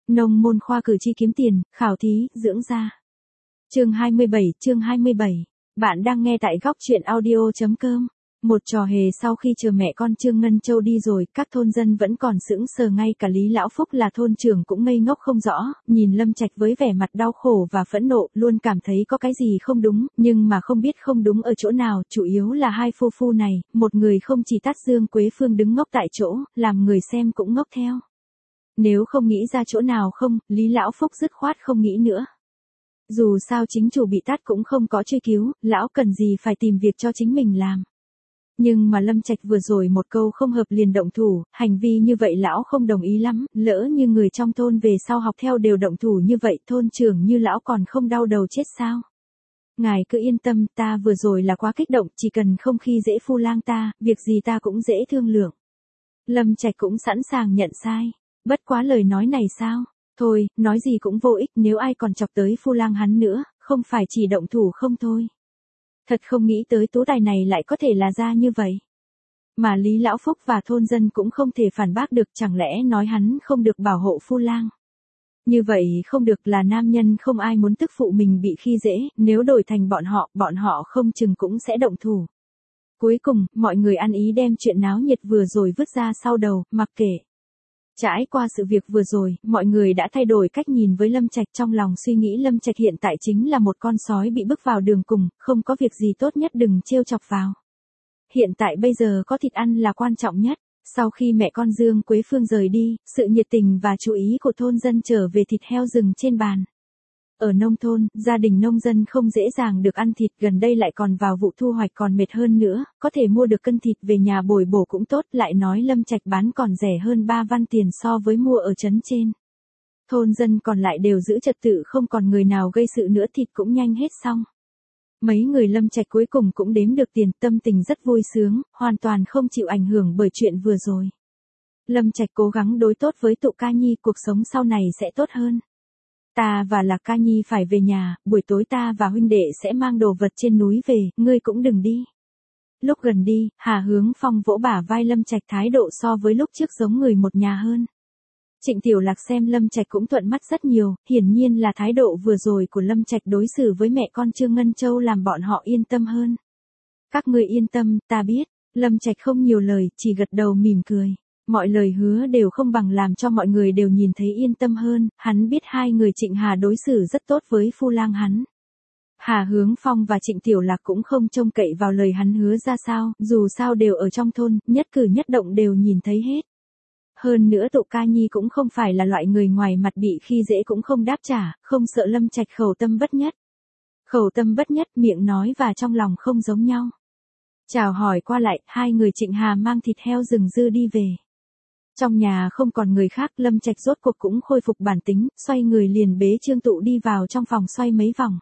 Nông môn khoa cử tri kiếm tiền, khảo thí, dưỡng da. Chương 27. Bạn đang nghe tại góc truyện audio.com. Một trò hề sau khi chờ mẹ con Trương Ngân Châu đi rồi, các thôn dân vẫn còn sững sờ, ngay cả Lý Lão Phúc là thôn trưởng cũng ngây ngốc không rõ, nhìn Lâm Trạch với vẻ mặt đau khổ và phẫn nộ, luôn cảm thấy có cái gì không đúng, nhưng mà không biết không đúng ở chỗ nào, chủ yếu là hai phu phu này, một người không chỉ tát Dương Quế Phương đứng ngốc tại chỗ, làm người xem cũng ngốc theo. Nếu không nghĩ ra chỗ nào không, Lý Lão Phúc dứt khoát không nghĩ nữa. Dù sao chính chủ bị tát cũng không có truy cứu, lão cần gì phải tìm việc cho chính mình làm. Nhưng mà Lâm Trạch vừa rồi một câu không hợp liền động thủ, hành vi như vậy lão không đồng ý lắm, lỡ như người trong thôn về sau học theo đều động thủ như vậy, thôn trưởng như lão còn không đau đầu chết sao? Ngài cứ yên tâm, ta vừa rồi là quá kích động, chỉ cần không khi dễ phu lang ta, việc gì ta cũng dễ thương lượng. Lâm Trạch cũng sẵn sàng nhận sai. Bất quá lời nói này sao? Thôi, nói gì cũng vô ích, nếu ai còn chọc tới phu lang hắn nữa, không phải chỉ động thủ không thôi. Thật không nghĩ tới tú tài này lại có thể là ra như vậy. Mà Lý Lão Phúc và thôn dân cũng không thể phản bác được, chẳng lẽ nói hắn không được bảo hộ phu lang. Như vậy không được, là nam nhân không ai muốn tức phụ mình bị khi dễ, nếu đổi thành bọn họ không chừng cũng sẽ động thủ. Cuối cùng, mọi người ăn ý đem chuyện náo nhiệt vừa rồi vứt ra sau đầu, mặc kệ. Trải qua sự việc vừa rồi, mọi người đã thay đổi cách nhìn với Lâm Trạch, trong lòng suy nghĩ Lâm Trạch hiện tại chính là một con sói bị bước vào đường cùng, không có việc gì tốt nhất đừng trêu chọc vào. Hiện tại bây giờ có thịt ăn là quan trọng nhất. Sau khi mẹ con Dương Quế Phương rời đi, sự nhiệt tình và chú ý của thôn dân trở về thịt heo rừng trên bàn. Ở nông thôn, gia đình nông dân không dễ dàng được ăn thịt, gần đây lại còn vào vụ thu hoạch còn mệt hơn nữa, có thể mua được cân thịt về nhà bồi bổ cũng tốt, lại nói Lâm Trạch bán còn rẻ hơn 3 văn tiền so với mua ở trấn trên. Thôn dân còn lại đều giữ trật tự, không còn người nào gây sự nữa, thịt cũng nhanh hết xong. Mấy người Lâm Trạch cuối cùng cũng đếm được tiền, tâm tình rất vui sướng, hoàn toàn không chịu ảnh hưởng bởi chuyện vừa rồi. Lâm Trạch cố gắng đối tốt với tụ Ca Nhi, cuộc sống sau này sẽ tốt hơn. Ta và Lạc Ca Nhi phải về nhà, buổi tối ta và huynh đệ sẽ mang đồ vật trên núi về, ngươi cũng đừng đi. Lúc gần đi, Hà Hướng Phong vỗ bả vai Lâm Trạch, thái độ so với lúc trước giống người một nhà hơn. Trịnh Tiểu Lạc xem Lâm Trạch cũng thuận mắt rất nhiều, hiển nhiên là thái độ vừa rồi của Lâm Trạch đối xử với mẹ con Trương Ngân Châu làm bọn họ yên tâm hơn. Các ngươi yên tâm, ta biết. Lâm Trạch không nhiều lời, chỉ gật đầu mỉm cười. Mọi lời hứa đều không bằng làm cho mọi người đều nhìn thấy yên tâm hơn, hắn biết hai người Trịnh Hà đối xử rất tốt với phu lang hắn. Hà Hướng Phong và Trịnh Tiểu Lạc cũng không trông cậy vào lời hắn hứa ra sao, dù sao đều ở trong thôn, nhất cử nhất động đều nhìn thấy hết. Hơn nữa tụ Ca Nhi cũng không phải là loại người ngoài mặt bị khi dễ cũng không đáp trả, không sợ Lâm Trạch khẩu tâm bất nhất. Khẩu tâm bất nhất, miệng nói và trong lòng không giống nhau. Chào hỏi qua lại, hai người Trịnh Hà mang thịt heo rừng dư đi về. Trong nhà không còn người khác, Lâm Trạch rốt cuộc cũng khôi phục bản tính, xoay người liền bế Trương Tụ đi vào trong phòng xoay mấy vòng.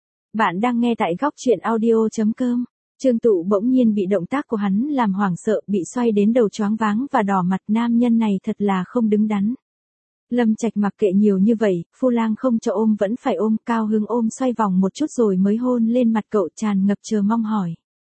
Bạn đang nghe tại góc truyện audio.com. Trương Tụ bỗng nhiên bị động tác của hắn làm hoảng sợ, bị xoay đến đầu choáng váng và đỏ mặt, nam nhân này thật là không đứng đắn. Lâm Trạch mặc kệ nhiều như vậy, phu lang không cho ôm vẫn phải ôm, Cao Hứng ôm xoay vòng một chút rồi mới hôn lên mặt cậu, tràn ngập chờ mong hỏi.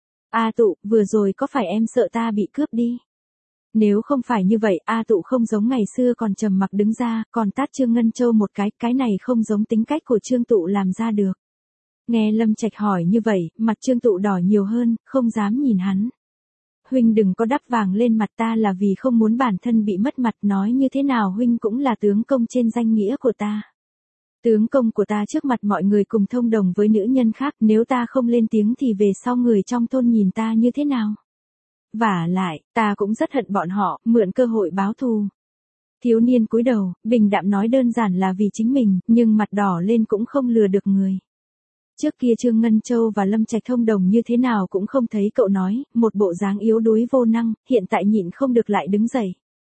A Tụ, vừa rồi có phải em sợ ta bị cướp đi? Nếu không phải như vậy, A Tụ không giống ngày xưa còn trầm mặc đứng ra, còn tát Trương Ngân Châu một cái này không giống tính cách của Trương Tụ làm ra được. Nghe Lâm Trạch hỏi như vậy, mặt Trương Tụ đỏ nhiều hơn, không dám nhìn hắn. Huynh đừng có đắp vàng lên mặt ta, là vì không muốn bản thân bị mất mặt, nói như thế nào huynh cũng là tướng công trên danh nghĩa của ta. Tướng công của ta trước mặt mọi người cùng thông đồng với nữ nhân khác, nếu ta không lên tiếng thì về sau người trong thôn nhìn ta như thế nào? Vả lại, ta cũng rất hận bọn họ, mượn cơ hội báo thù. Thiếu niên cúi đầu, bình đạm nói đơn giản là vì chính mình, nhưng mặt đỏ lên cũng không lừa được người. Trước kia Trương Ngân Châu và Lâm Trạch thông đồng như thế nào cũng không thấy cậu nói, một bộ dáng yếu đuối vô năng, hiện tại nhịn không được lại đứng dậy.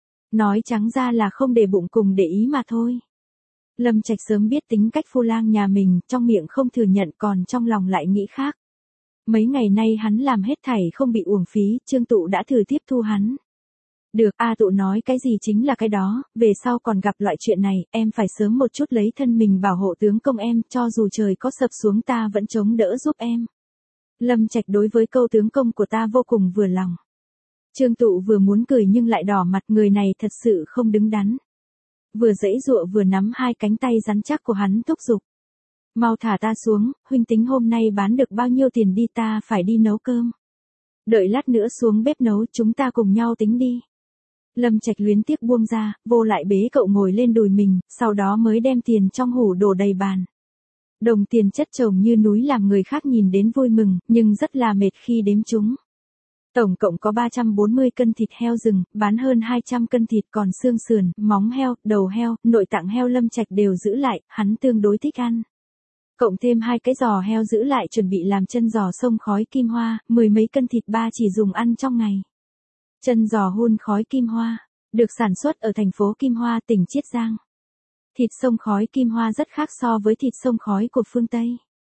Nói trắng ra là không để bụng cùng để ý mà thôi. Lâm Trạch sớm biết tính cách phu lang nhà mình, trong miệng không thừa nhận còn trong lòng lại nghĩ khác. Mấy ngày nay hắn làm hết thảy không bị uổng phí, Trương Tụ đã thử tiếp thu hắn. Được, A Tụ nói cái gì chính là cái đó, về sau còn gặp loại chuyện này, em phải sớm một chút lấy thân mình bảo hộ tướng công em, cho dù trời có sập xuống ta vẫn chống đỡ giúp em. Lâm Trạch đối với câu tướng công của ta vô cùng vừa lòng. Trương Tụ vừa muốn cười nhưng lại đỏ mặt, người này thật sự không đứng đắn. vừa giãy giụa vừa nắm hai cánh tay rắn chắc của hắn thúc giục. Mau thả ta xuống, huynh tính hôm nay bán được bao nhiêu tiền đi, ta phải đi nấu cơm. Đợi lát nữa xuống bếp nấu, chúng ta cùng nhau tính đi. Lâm Trạch luyến tiếc buông ra, vô lại bế cậu ngồi lên đùi mình, sau đó mới đem tiền trong hủ đổ đầy bàn. Đồng tiền chất chồng như núi làm người khác nhìn đến vui mừng, nhưng rất là mệt khi đếm chúng. Tổng cộng có 340 cân thịt heo rừng, bán hơn 200 cân thịt, còn xương sườn, móng heo, đầu heo, nội tạng heo Lâm Trạch đều giữ lại, hắn tương đối thích ăn. Cộng thêm 2 cái giò heo giữ lại chuẩn bị làm chân giò sông khói kim hoa, 10 mấy cân thịt ba chỉ dùng ăn trong ngày. Chân giò hun khói kim hoa, được sản xuất ở thành phố Kim Hoa, tỉnh Chiết Giang. Thịt sông khói kim hoa rất khác so với thịt sông khói của phương Tây.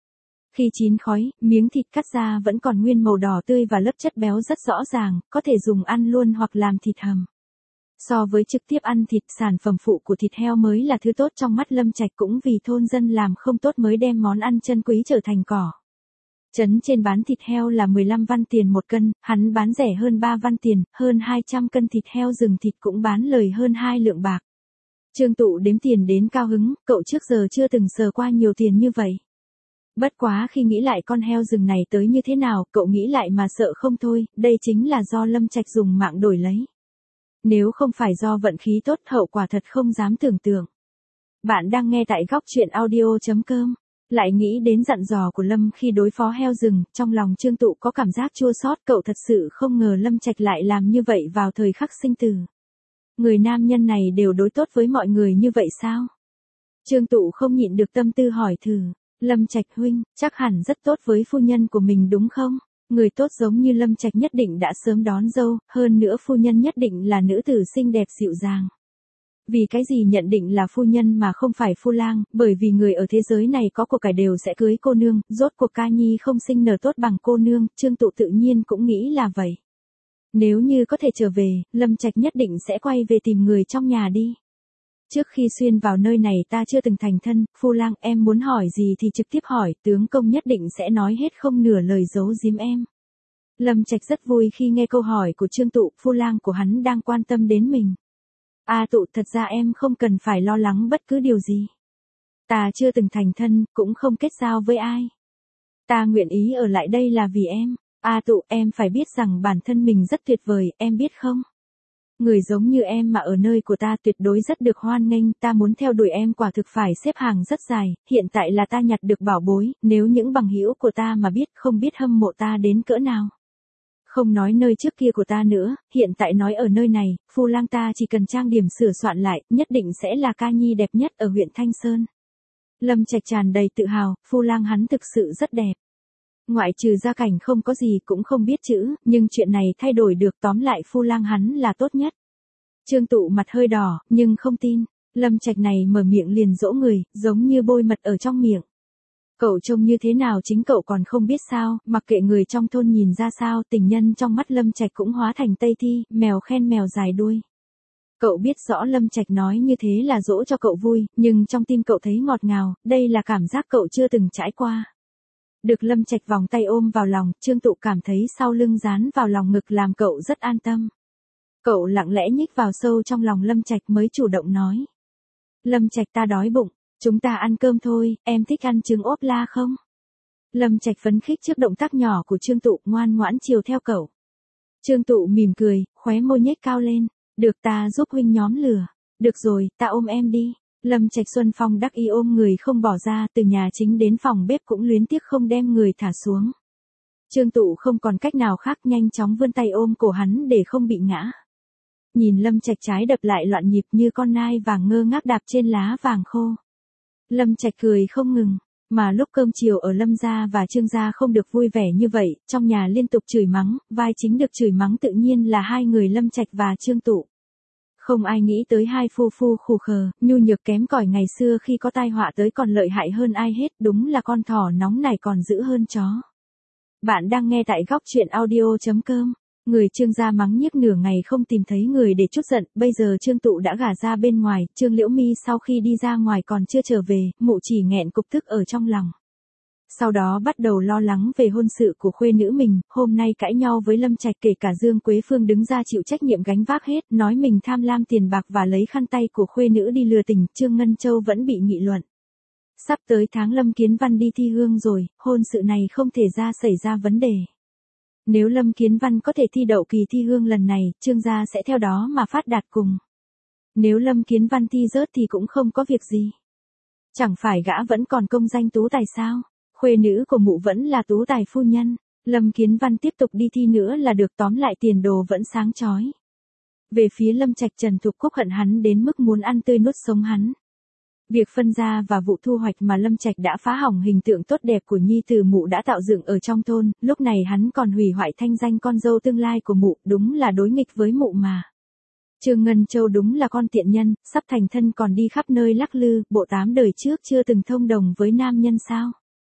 Khi chín khói, miếng thịt cắt ra vẫn còn nguyên màu đỏ tươi và lớp chất béo rất rõ ràng, có thể dùng ăn luôn hoặc làm thịt hầm. So với trực tiếp ăn thịt, sản phẩm phụ của thịt heo mới là thứ tốt trong mắt Lâm Trạch, cũng vì thôn dân làm không tốt mới đem món ăn chân quý trở thành cỏ. Trấn trên bán thịt heo là 15 văn tiền một cân, hắn bán rẻ hơn 3 văn tiền, hơn 200 cân thịt heo rừng thịt cũng bán lời hơn 2 lượng bạc. Trương Tụ đếm tiền đến cao hứng, cậu trước giờ chưa từng sờ qua nhiều tiền như vậy. Bất quá khi nghĩ lại con heo rừng này tới như thế nào, cậu nghĩ lại mà sợ không thôi, đây chính là do Lâm Trạch dùng mạng đổi lấy. Nếu không phải do vận khí tốt, hậu quả thật không dám tưởng tượng. Bạn đang nghe tại góc truyện audio.com. Lại nghĩ đến dặn dò của Lâm khi đối phó heo rừng, trong lòng Trương Tụ có cảm giác chua xót, cậu thật sự không ngờ Lâm Trạch lại làm như vậy vào thời khắc sinh tử. Người nam nhân này đều đối tốt với mọi người như vậy sao? Trương Tụ không nhịn được tâm tư hỏi thử. Lâm Trạch huynh, chắc hẳn rất tốt với phu nhân của mình đúng không? Người tốt giống như Lâm Trạch nhất định đã sớm đón dâu, hơn nữa phu nhân nhất định là nữ tử xinh đẹp dịu dàng. Vì cái gì nhận định là phu nhân mà không phải phu lang, bởi vì người ở thế giới này có của cải đều sẽ cưới cô nương, rốt cuộc ca nhi không sinh nở tốt bằng cô nương, Trương Tụ tự nhiên cũng nghĩ là vậy. Nếu như có thể trở về, Lâm Trạch nhất định sẽ quay về tìm người trong nhà đi. Trước khi xuyên vào nơi này ta chưa từng thành thân, phu lang em muốn hỏi gì thì trực tiếp hỏi, tướng công nhất định sẽ nói hết không nửa lời giấu giếm em. Lâm Trạch rất vui khi nghe câu hỏi của Trương Tụ, phu lang của hắn đang quan tâm đến mình. Tụ, thật ra em không cần phải lo lắng bất cứ điều gì. Ta chưa từng thành thân, cũng không kết giao với ai. Ta nguyện ý ở lại đây là vì em. Tụ, em phải biết rằng bản thân mình rất tuyệt vời, em biết không? Người giống như em mà ở nơi của ta tuyệt đối rất được hoan nghênh, ta muốn theo đuổi em quả thực phải xếp hàng rất dài, hiện tại là ta nhặt được bảo bối, nếu những bằng hữu của ta mà biết không biết hâm mộ ta đến cỡ nào. Không nói nơi trước kia của ta nữa, hiện tại nói ở nơi này, phu lang ta chỉ cần trang điểm sửa soạn lại, nhất định sẽ là ca nhi đẹp nhất ở huyện Thanh Sơn. Lâm Trạch tràn đầy tự hào, phu lang hắn thực sự rất đẹp. Ngoại trừ gia cảnh không có gì cũng không biết chữ, nhưng chuyện này thay đổi được, tóm lại phu lang hắn là tốt nhất. Trương Tụ mặt hơi đỏ, nhưng không tin. Lâm Trạch này mở miệng liền dỗ người, giống như bôi mật ở trong miệng. Cậu trông như thế nào chính cậu còn không biết sao, mặc kệ người trong thôn nhìn ra sao, tình nhân trong mắt Lâm Trạch cũng hóa thành Tây Thi, mèo khen mèo dài đuôi. Cậu biết rõ Lâm Trạch nói như thế là dỗ cho cậu vui, nhưng trong tim cậu thấy ngọt ngào, đây là cảm giác cậu chưa từng trải qua. Được Lâm Trạch vòng tay ôm vào lòng, Trương Tụ cảm thấy sau lưng dán vào lòng ngực làm cậu rất an tâm. Cậu lặng lẽ nhích vào sâu trong lòng Lâm Trạch mới chủ động nói. Lâm Trạch, ta đói bụng, chúng ta ăn cơm thôi, em thích ăn trứng ốp la không? Lâm Trạch phấn khích trước động tác nhỏ của Trương Tụ, ngoan ngoãn chiều theo cậu. Trương Tụ mỉm cười, khóe môi nhếch cao lên, được, ta giúp huynh nhóm lửa. Được rồi, ta ôm em đi. Lâm Trạch Xuân Phong đắc ý ôm người không bỏ ra, từ nhà chính đến phòng bếp cũng luyến tiếc không đem người thả xuống. Trương Tụ không còn cách nào khác, nhanh chóng vươn tay ôm cổ hắn để không bị ngã. Nhìn Lâm Trạch trái đập lại loạn nhịp như con nai vàng ngơ ngác đạp trên lá vàng khô. Lâm Trạch cười không ngừng, mà lúc cơm chiều ở Lâm gia và Trương gia không được vui vẻ như vậy, trong nhà liên tục chửi mắng, vai chính được chửi mắng tự nhiên là hai người Lâm Trạch và Trương Tụ. Không ai nghĩ tới hai phu phu khù khờ, nhu nhược kém cỏi ngày xưa khi có tai họa tới còn lợi hại hơn ai hết, đúng là con thỏ nóng này còn dữ hơn chó. Bạn đang nghe tại góc truyện audio.com. Người Trương gia mắng nhiếc nửa ngày không tìm thấy người để trút giận, bây giờ Trương Tụ đã gả ra bên ngoài, Trương Liễu Mi sau khi đi ra ngoài còn chưa trở về, mụ chỉ nghẹn cục tức ở trong lòng. Sau đó bắt đầu lo lắng về hôn sự của khuê nữ mình, hôm nay cãi nhau với Lâm Trạch, kể cả Dương Quế Phương đứng ra chịu trách nhiệm gánh vác hết, nói mình tham lam tiền bạc và lấy khăn tay của khuê nữ đi lừa tình, Trương Ngân Châu vẫn bị nghị luận. Sắp tới tháng Lâm Kiến Văn đi thi hương rồi, hôn sự này không thể xảy ra vấn đề. Nếu Lâm Kiến Văn có thể thi đậu kỳ thi hương lần này, Trương gia sẽ theo đó mà phát đạt cùng. Nếu Lâm Kiến Văn thi rớt thì cũng không có việc gì. Chẳng phải gã vẫn còn công danh tú tài sao? Khuê nữ của mụ vẫn là tú tài phu nhân. Lâm Kiến Văn tiếp tục đi thi nữa là được, tóm lại tiền đồ vẫn sáng chói. Về phía Lâm Trạch, Trần Thục Cúc hận hắn đến mức muốn ăn tươi nuốt sống hắn. Việc phân gia và vụ thu hoạch mà Lâm Trạch đã phá hỏng hình tượng tốt đẹp của nhi tử mụ đã tạo dựng ở trong thôn, lúc này hắn còn hủy hoại thanh danh con dâu tương lai của mụ, đúng là đối nghịch với mụ mà. Trương Ngân Châu đúng là con tiện nhân, sắp thành thân còn đi khắp nơi lắc lư, bộ 8 đời trước chưa từng thông đồng với nam nhân sao?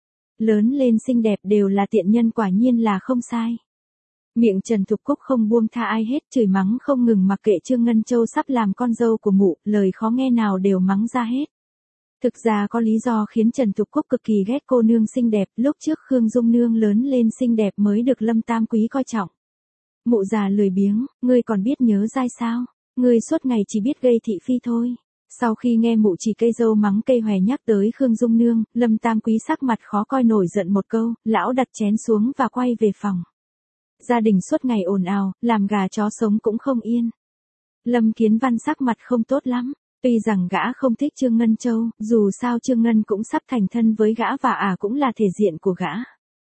Lớn lên xinh đẹp đều là tiện nhân, quả nhiên là không sai. Miệng Trần Thục Cúc không buông tha ai hết, chửi mắng không ngừng, mặc kệ Trương Ngân Châu sắp làm con dâu của mụ, lời khó nghe nào đều mắng ra hết. Thực ra có lý do khiến Trần Thục Cúc cực kỳ ghét cô nương xinh đẹp, lúc trước Khương Dung nương lớn lên xinh đẹp mới được Lâm Tam Quý coi trọng. Mụ già lười biếng, ngươi còn biết nhớ dai sao? Ngươi suốt ngày chỉ biết gây thị phi thôi. Sau khi nghe mụ chỉ cây dâu mắng cây hòe nhắc tới Khương Dung nương, Lâm Tam Quý sắc mặt khó coi, nổi giận một câu, lão đặt chén xuống và quay về phòng. Gia đình suốt ngày ồn ào, làm gà chó sống cũng không yên. Lâm Kiến Văn sắc mặt không tốt lắm. Tuy rằng gã không thích Trương Ngân Châu, dù sao Trương Ngân cũng sắp thành thân với gã và cũng là thể diện của gã.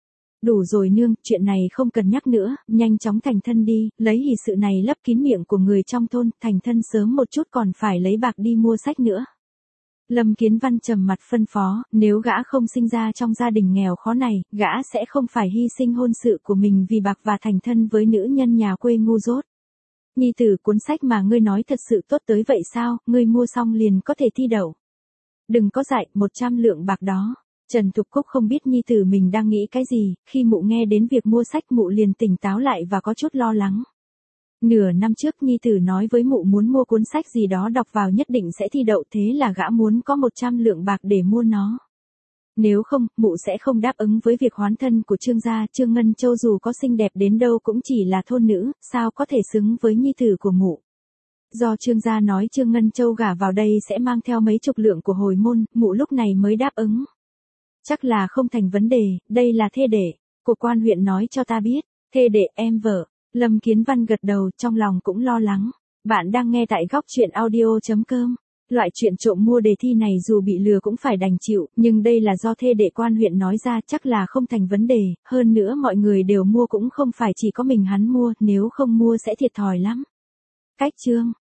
Đủ rồi nương, chuyện này không cần nhắc nữa, nhanh chóng thành thân đi, lấy hỷ sự này lấp kín miệng của người trong thôn, thành thân sớm một chút còn phải lấy bạc đi mua sách nữa. Lâm Kiến Văn trầm mặt phân phó, nếu gã không sinh ra trong gia đình nghèo khó này, gã sẽ không phải hy sinh hôn sự của mình vì bạc và thành thân với nữ nhân nhà quê ngu dốt. Nhi tử, cuốn sách mà ngươi nói thật sự tốt tới vậy sao, ngươi mua xong liền có thể thi đậu. Đừng có dại, 100 lượng bạc đó. Trần Thục Cúc không biết nhi tử mình đang nghĩ cái gì, khi mụ nghe đến việc mua sách mụ liền tỉnh táo lại và có chút lo lắng. Nửa năm trước nhi tử nói với mụ muốn mua cuốn sách gì đó đọc vào nhất định sẽ thi đậu, thế là gã muốn có 100 lượng bạc để mua nó. Nếu không, mụ sẽ không đáp ứng với việc hoán thân của Trương gia. Trương Ngân Châu dù có xinh đẹp đến đâu cũng chỉ là thôn nữ, sao có thể xứng với nhi tử của mụ. Do Trương gia nói Trương Ngân Châu gả vào đây sẽ mang theo mấy chục lượng của hồi môn, mụ lúc này mới đáp ứng. Chắc là không thành vấn đề, đây là thê đệ của quan huyện nói cho ta biết. Thê đệ, em vợ. Lâm Kiến Văn gật đầu, trong lòng cũng lo lắng. Bạn đang nghe tại góc truyện audio.com. Loại chuyện trộm mua đề thi này dù bị lừa cũng phải đành chịu, nhưng đây là do thê đệ quan huyện nói ra, chắc là không thành vấn đề, hơn nữa mọi người đều mua cũng không phải chỉ có mình hắn mua, nếu không mua sẽ thiệt thòi lắm. Cách chương